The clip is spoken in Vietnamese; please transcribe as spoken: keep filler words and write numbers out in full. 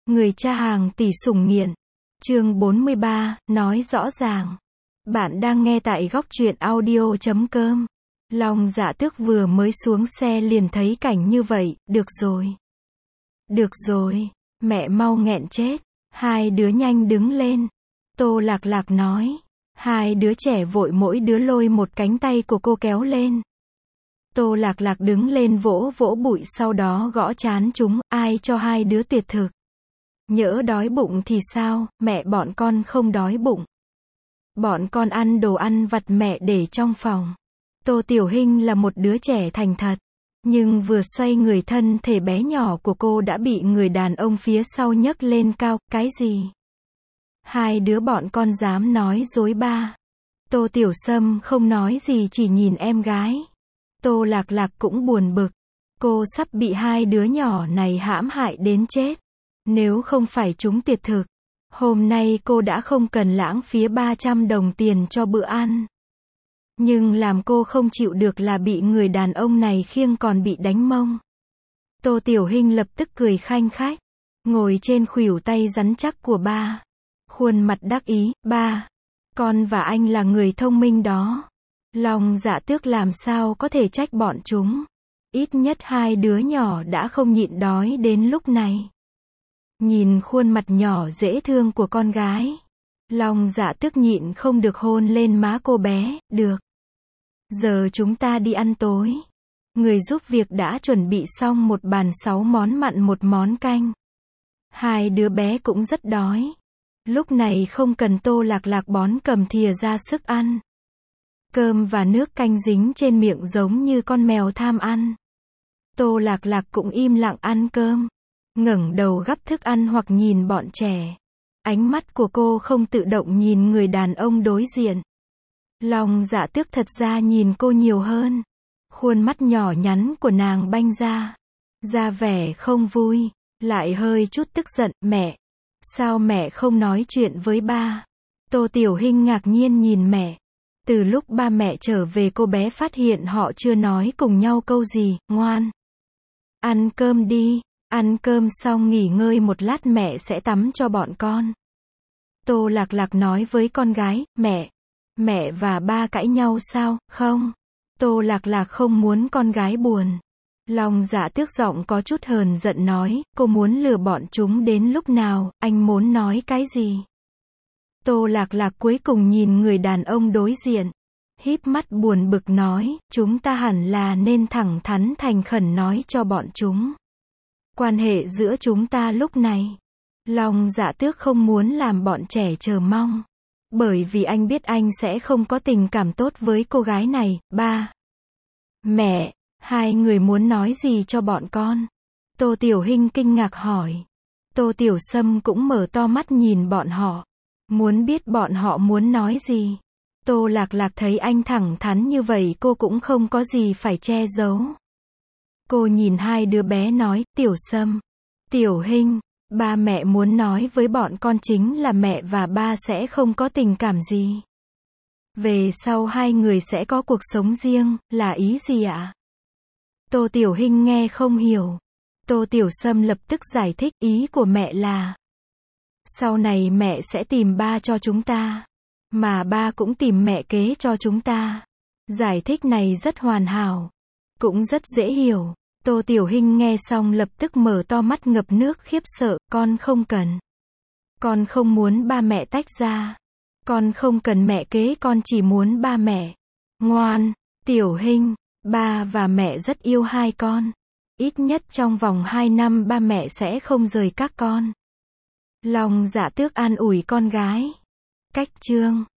Người cha hàng tỷ sủng nghiện. Chương bốn mươi ba, nói rõ ràng. Bạn đang nghe tại góc truyện audio chấm com. Long Dạ Tước vừa mới xuống xe liền thấy cảnh như vậy, được rồi. Được rồi, mẹ mau nghẹn chết. Hai đứa nhanh đứng lên. Tô Lạc Lạc nói. Hai đứa trẻ vội mỗi đứa lôi một cánh tay của cô kéo lên. Tô Lạc Lạc đứng lên vỗ vỗ bụi sau đó gõ trán chúng, ai cho hai đứa tuyệt thực. Nhỡ đói bụng thì sao, mẹ bọn con không đói bụng. Bọn con ăn đồ ăn vặt mẹ để trong phòng. Tô Tiểu Hinh là một đứa trẻ thành thật. Nhưng vừa xoay người thân thể bé nhỏ của cô đã bị người đàn ông phía sau nhấc lên cao, cái gì? Hai đứa bọn con dám nói dối ba. Tô Tiểu Sâm không nói gì chỉ nhìn em gái. Tô Lạc Lạc cũng buồn bực. Cô sắp bị hai đứa nhỏ này hãm hại đến chết. Nếu không phải chúng tuyệt thực, hôm nay cô đã không cần lãng phí ba trăm đồng tiền cho bữa ăn. Nhưng làm cô không chịu được là bị người đàn ông này khiêng còn bị đánh mông. Tô Tiểu Hinh lập tức cười khanh khách, ngồi trên khuỷu tay rắn chắc của ba. Khuôn mặt đắc ý, ba, con và anh là người thông minh đó. Long Dạ Tước làm sao có thể trách bọn chúng. Ít nhất hai đứa nhỏ đã không nhịn đói đến lúc này. Nhìn khuôn mặt nhỏ dễ thương của con gái, Long Dạ Tước nhịn không được hôn lên má cô bé, được. Giờ chúng ta đi ăn tối. Người giúp việc đã chuẩn bị xong một bàn sáu món mặn một món canh. Hai đứa bé cũng rất đói. Lúc này không cần Tô Lạc Lạc bón cầm thìa ra sức ăn. Cơm và nước canh dính trên miệng giống như con mèo tham ăn. Tô Lạc Lạc cũng im lặng ăn cơm, ngẩng đầu gắp thức ăn hoặc nhìn bọn trẻ. Ánh mắt của cô không tự động nhìn người đàn ông đối diện. Long Dạ Tước thật ra nhìn cô nhiều hơn. Khuôn mắt nhỏ nhắn của nàng banh ra, ra vẻ không vui, lại hơi chút tức giận. Mẹ, sao mẹ không nói chuyện với ba? Tô Tiểu Hinh ngạc nhiên nhìn mẹ. Từ lúc ba mẹ trở về cô bé phát hiện họ chưa nói cùng nhau câu gì. Ngoan, ăn cơm đi. Ăn cơm xong nghỉ ngơi một lát mẹ sẽ tắm cho bọn con. Tô Lạc Lạc nói với con gái. Mẹ, mẹ và ba cãi nhau sao? Không. Tô Lạc Lạc không muốn con gái buồn. Long Dạ Tước giọng có chút hờn giận nói. Cô muốn lừa bọn chúng đến lúc nào? Anh muốn nói cái gì? Tô Lạc Lạc cuối cùng nhìn người đàn ông đối diện, híp mắt buồn bực nói. Chúng ta hẳn là nên thẳng thắn thành khẩn nói cho bọn chúng quan hệ giữa chúng ta lúc này. Long Dạ Tước không muốn làm bọn trẻ chờ mong, bởi vì anh biết anh sẽ không có tình cảm tốt với cô gái này. Ba, mẹ, hai người muốn nói gì cho bọn con? Tô Tiểu Hinh kinh ngạc hỏi. Tô Tiểu Sâm cũng mở to mắt nhìn bọn họ, muốn biết bọn họ muốn nói gì. Tô Lạc Lạc thấy anh thẳng thắn như vậy cô cũng không có gì phải che giấu. Cô nhìn hai đứa bé nói. Tiểu Sâm, Tiểu Hinh, ba mẹ muốn nói với bọn con chính là mẹ và ba sẽ không có tình cảm gì. Về sau hai người sẽ có cuộc sống riêng, là ý gì ạ? Tô Tiểu Hinh nghe không hiểu. Tô Tiểu Sâm lập tức giải thích. Ý của mẹ là sau này mẹ sẽ tìm ba cho chúng ta, mà ba cũng tìm mẹ kế cho chúng ta. Giải thích này rất hoàn hảo, cũng rất dễ hiểu. Tô Tiểu Hinh nghe xong lập tức mở to mắt ngập nước khiếp sợ. Con không cần. Con không muốn ba mẹ tách ra. Con không cần mẹ kế, con chỉ muốn ba mẹ. Ngoan, Tiểu Hinh, ba và mẹ rất yêu hai con. Ít nhất trong vòng hai năm ba mẹ sẽ không rời các con. Long Dạ Tước an ủi con gái. Cách chương